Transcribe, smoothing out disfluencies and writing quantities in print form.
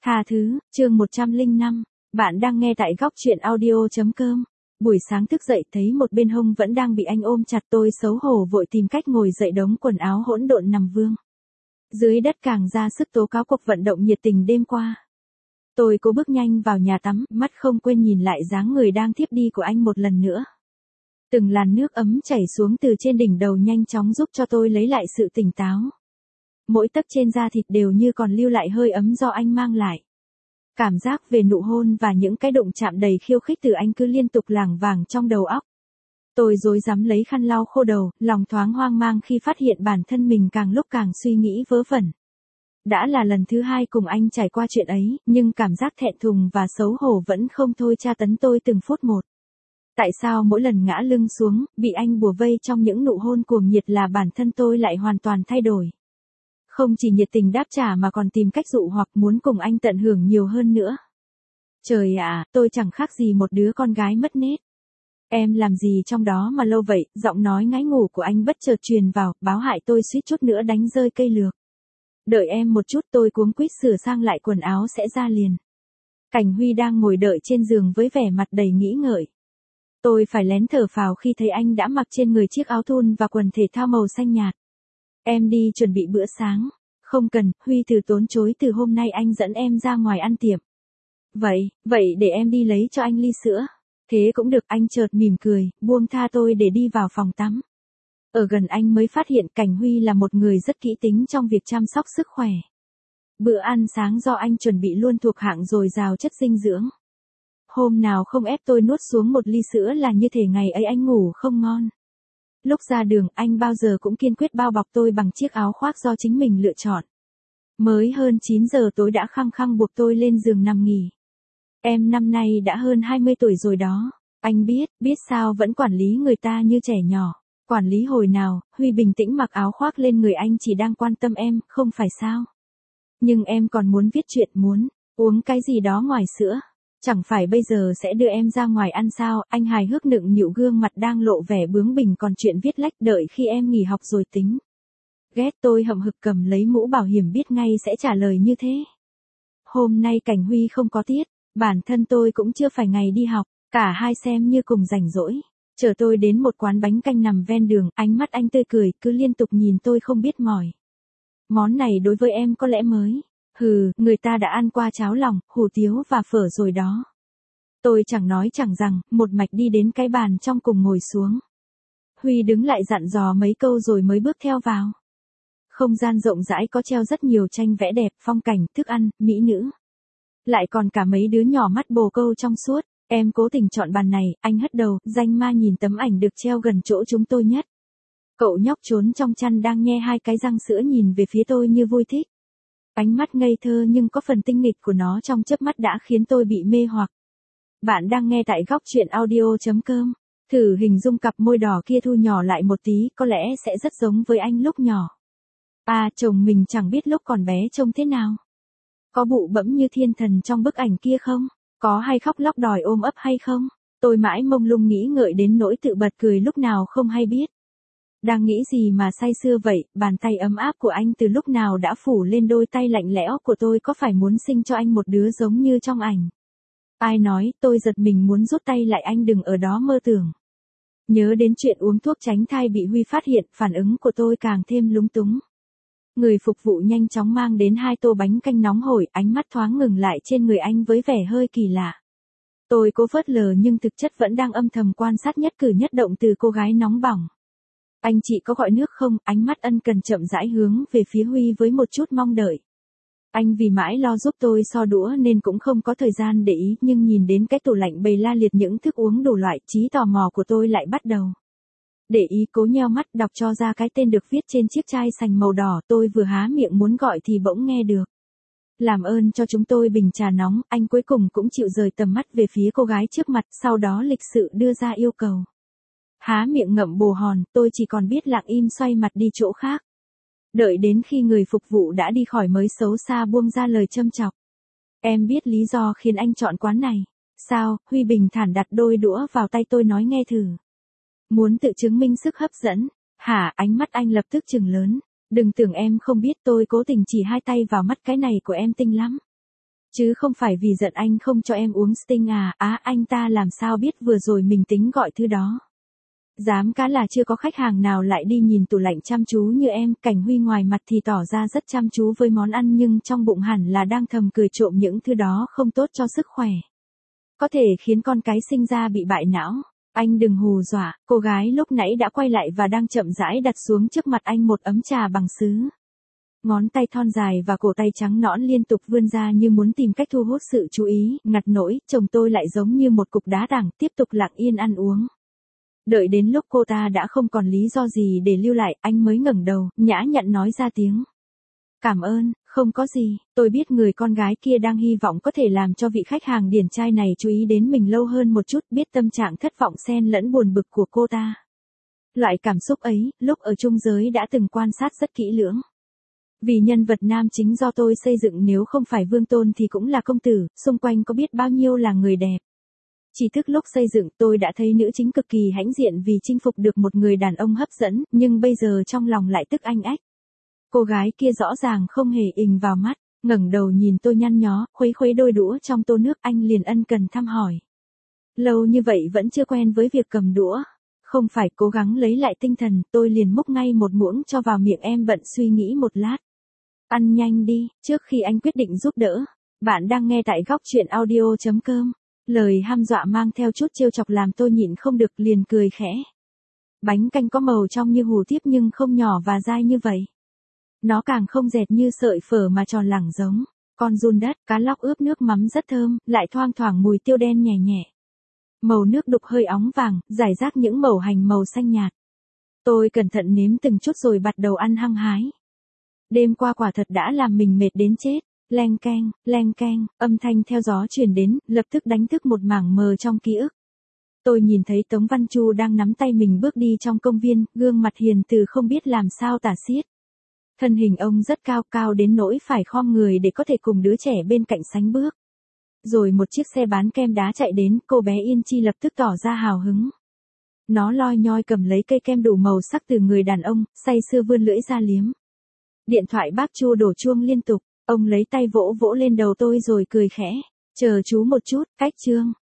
Tha thứ, chương 105. Bạn đang nghe tại góc truyện audio.com. Buổi sáng thức dậy thấy một bên hông vẫn đang bị anh ôm chặt, tôi xấu hổ vội tìm cách ngồi dậy, đống quần áo hỗn độn nằm vương dưới đất càng ra sức tố cáo cuộc vận động nhiệt tình đêm qua. Tôi cố bước nhanh vào nhà tắm, mắt không quên nhìn lại dáng người đang thiếp đi của anh một lần nữa. Từng làn nước ấm chảy xuống từ trên đỉnh đầu nhanh chóng giúp cho tôi lấy lại sự tỉnh táo. Mỗi tấc trên da thịt đều như còn lưu lại hơi ấm do anh mang lại. Cảm giác về nụ hôn và những cái đụng chạm đầy khiêu khích từ anh cứ liên tục lảng vảng trong đầu óc. Tôi rối rắm lấy khăn lau khô đầu, lòng thoáng hoang mang khi phát hiện bản thân mình càng lúc càng suy nghĩ vớ vẩn. Đã là lần thứ hai cùng anh trải qua chuyện ấy, nhưng cảm giác thẹn thùng và xấu hổ vẫn không thôi tra tấn tôi từng phút một. Tại sao mỗi lần ngã lưng xuống, bị anh bủa vây trong những nụ hôn cuồng nhiệt là bản thân tôi lại hoàn toàn thay đổi? Không chỉ nhiệt tình đáp trả mà còn tìm cách dụ hoặc muốn cùng anh tận hưởng nhiều hơn nữa. Trời ạ, tôi chẳng khác gì một đứa con gái mất nết. Em làm gì trong đó mà lâu vậy? Giọng nói ngái ngủ của anh bất chợt truyền vào, báo hại tôi suýt chút nữa đánh rơi cây lược. Đợi em một chút, tôi cuống quýt sửa sang lại quần áo sẽ ra liền. Cảnh Huy đang ngồi đợi trên giường với vẻ mặt đầy nghĩ ngợi. Tôi phải lén thở phào khi thấy anh đã mặc trên người chiếc áo thun và quần thể thao màu xanh nhạt. Em đi chuẩn bị bữa sáng. Không cần, Huy từ tốn chối, từ hôm nay anh dẫn em ra ngoài ăn tiệm. Vậy để em đi lấy cho anh ly sữa. Thế cũng được, anh chợt mỉm cười, buông tha tôi để đi vào phòng tắm. Ở gần anh mới phát hiện Cảnh Huy là một người rất kỹ tính trong việc chăm sóc sức khỏe. Bữa ăn sáng do anh chuẩn bị luôn thuộc hạng dồi dào chất dinh dưỡng. Hôm nào không ép tôi nuốt xuống một ly sữa là như thể ngày ấy anh ngủ không ngon. Lúc ra đường, anh bao giờ cũng kiên quyết bao bọc tôi bằng chiếc áo khoác do chính mình lựa chọn. Mới hơn 9 giờ tối đã khăng khăng buộc tôi lên giường nằm nghỉ. Em năm nay đã hơn 20 tuổi rồi đó. Anh biết sao vẫn quản lý người ta như trẻ nhỏ. Quản lý hồi nào? Huy bình tĩnh mặc áo khoác lên người anh, chỉ đang quan tâm em, không phải sao? Nhưng em còn muốn viết truyện, muốn uống cái gì đó ngoài sữa. Chẳng phải bây giờ sẽ đưa em ra ngoài ăn sao? Anh hài hước nựng nịu, gương mặt đang lộ vẻ bướng bỉnh, còn chuyện viết lách đợi khi em nghỉ học rồi tính. Ghét, tôi hậm hực cầm lấy mũ bảo hiểm, biết ngay sẽ trả lời như thế. Hôm nay Cảnh Huy không có tiết, bản thân tôi cũng chưa phải ngày đi học, cả hai xem như cùng rảnh rỗi. Chở tôi đến một quán bánh canh nằm ven đường, ánh mắt anh tươi cười, cứ liên tục nhìn tôi không biết mỏi. Món này đối với em có lẽ mới. Người ta đã ăn qua cháo lòng, hủ tiếu và phở rồi đó. Tôi chẳng nói chẳng rằng, một mạch đi đến cái bàn trong cùng ngồi xuống. Huy đứng lại dặn dò mấy câu rồi mới bước theo vào. Không gian rộng rãi, có treo rất nhiều tranh vẽ đẹp, phong cảnh, thức ăn, mỹ nữ. Lại còn cả mấy đứa nhỏ mắt bồ câu trong suốt. Em cố tình chọn bàn này, anh hất đầu, danh ma nhìn tấm ảnh được treo gần chỗ chúng tôi nhất. Cậu nhóc trốn trong chăn đang nhe hai cái răng sữa nhìn về phía tôi như vui thích. Ánh mắt ngây thơ nhưng có phần tinh nghịch của nó trong chớp mắt đã khiến tôi bị mê hoặc. Bạn đang nghe tại góc truyện audio.com. Thử hình dung cặp môi đỏ kia thu nhỏ lại một tí, có lẽ sẽ rất giống với anh lúc nhỏ. À, chồng mình chẳng biết lúc còn bé trông thế nào. Có bụ bẫm như thiên thần trong bức ảnh kia không? Có hay khóc lóc đòi ôm ấp hay không? Tôi mãi mông lung nghĩ ngợi đến nỗi tự bật cười lúc nào không hay biết. Đang nghĩ gì mà say sưa vậy? Bàn tay ấm áp của anh từ lúc nào đã phủ lên đôi tay lạnh lẽo của tôi, có phải muốn sinh cho anh một đứa giống như trong ảnh? Ai nói? Tôi giật mình muốn rút tay lại, anh đừng ở đó mơ tưởng. Nhớ đến chuyện uống thuốc tránh thai bị Huy phát hiện, phản ứng của tôi càng thêm lúng túng. Người phục vụ nhanh chóng mang đến 2 tô bánh canh nóng hổi, ánh mắt thoáng ngừng lại trên người anh với vẻ hơi kỳ lạ. Tôi cố phớt lờ nhưng thực chất vẫn đang âm thầm quan sát nhất cử nhất động từ cô gái nóng bỏng. Anh chị có gọi nước không? Ánh mắt ân cần chậm rãi hướng về phía Huy với một chút mong đợi. Anh vì mãi lo giúp tôi so đũa nên cũng không có thời gian để ý, nhưng nhìn đến cái tủ lạnh bày la liệt những thức uống đủ loại, trí tò mò của tôi lại bắt đầu. Để ý, cố nheo mắt đọc cho ra cái tên được viết trên chiếc chai sành màu đỏ. Tôi vừa há miệng muốn gọi thì bỗng nghe được. Làm ơn cho chúng tôi bình trà nóng. Anh cuối cùng cũng chịu rời tầm mắt về phía cô gái trước mặt, sau đó lịch sự đưa ra yêu cầu. Há miệng ngậm bồ hòn, tôi chỉ còn biết lặng im xoay mặt đi chỗ khác. Đợi đến khi người phục vụ đã đi khỏi mới xấu xa buông ra lời châm chọc. Em biết lý do khiến anh chọn quán này. Sao? Huy bình thản đặt đôi đũa vào tay tôi, nói nghe thử. Muốn tự chứng minh sức hấp dẫn. Hả? Ánh mắt anh lập tức trừng lớn. Đừng tưởng em không biết, tôi cố tình chỉ 2 tay vào mắt, cái này của em tinh lắm. Chứ không phải vì giận anh không cho em uống Sting à, anh ta làm sao biết vừa rồi mình tính gọi thứ đó. Dám cá là chưa có khách hàng nào lại đi nhìn tủ lạnh chăm chú như em. Cảnh Huy ngoài mặt thì tỏ ra rất chăm chú với món ăn nhưng trong bụng hẳn là đang thầm cười trộm những thứ đó không tốt cho sức khỏe. Có thể khiến con cái sinh ra bị bại não. Anh đừng hù dọa, cô gái lúc nãy đã quay lại và đang chậm rãi đặt xuống trước mặt anh một ấm trà bằng sứ. Ngón tay thon dài và cổ tay trắng nõn liên tục vươn ra như muốn tìm cách thu hút sự chú ý, ngặt nỗi, chồng tôi lại giống như một cục đá tảng, tiếp tục lặng yên ăn uống. Đợi đến lúc cô ta đã không còn lý do gì để lưu lại, anh mới ngẩng đầu, nhã nhặn nói ra tiếng. Cảm ơn, không có gì, tôi biết người con gái kia đang hy vọng có thể làm cho vị khách hàng điển trai này chú ý đến mình lâu hơn một chút, biết tâm trạng thất vọng xen lẫn buồn bực của cô ta. Loại cảm xúc ấy, lúc ở chung giới đã từng quan sát rất kỹ lưỡng. Vì nhân vật nam chính do tôi xây dựng nếu không phải Vương Tôn thì cũng là công tử, xung quanh có biết bao nhiêu là người đẹp. Chỉ thức lúc xây dựng tôi đã thấy nữ chính cực kỳ hãnh diện vì chinh phục được một người đàn ông hấp dẫn, nhưng bây giờ trong lòng lại tức anh ách. Cô gái kia rõ ràng không hề ình vào mắt, ngẩng đầu nhìn tôi nhăn nhó, khuấy khuấy đôi đũa trong tô nước, anh liền ân cần thăm hỏi. Lâu như vậy vẫn chưa quen với việc cầm đũa. Không phải, cố gắng lấy lại tinh thần, tôi liền múc ngay một muỗng cho vào miệng. Em bận suy nghĩ một lát. Ăn nhanh đi, trước khi anh quyết định giúp đỡ. Bạn đang nghe tại góc truyện audio.com. Lời hăm dọa mang theo chút trêu chọc làm tôi nhịn không được, liền cười khẽ. Bánh canh có màu trong như hủ tiếu nhưng không nhỏ và dai như vậy. Nó càng không dẹt như sợi phở mà tròn lẳng giống con giun đất. Cá lóc ướp nước mắm rất thơm, lại thoang thoảng mùi tiêu đen nhẹ nhẹ. Màu nước đục hơi óng vàng, rải rác những mẩu hành màu xanh nhạt. Tôi cẩn thận nếm từng chút rồi bắt đầu ăn hăng hái. Đêm qua quả thật đã làm mình mệt đến chết. Leng keng, âm thanh theo gió truyền đến, lập tức đánh thức một mảng mờ trong ký ức. Tôi nhìn thấy Tống Văn Chu đang nắm tay mình bước đi trong công viên, gương mặt hiền từ không biết làm sao tả xiết. Thân hình ông rất cao, cao đến nỗi phải khom người để có thể cùng đứa trẻ bên cạnh sánh bước. Rồi một chiếc xe bán kem đá chạy đến, cô bé Yên Chi lập tức tỏ ra hào hứng. Nó loi nhoi cầm lấy cây kem đủ màu sắc từ người đàn ông, say sưa vươn lưỡi ra liếm. Điện thoại bác Chu đổ chuông liên tục, ông lấy tay vỗ vỗ lên đầu tôi rồi cười khẽ. Chờ chú một chút, cách chương.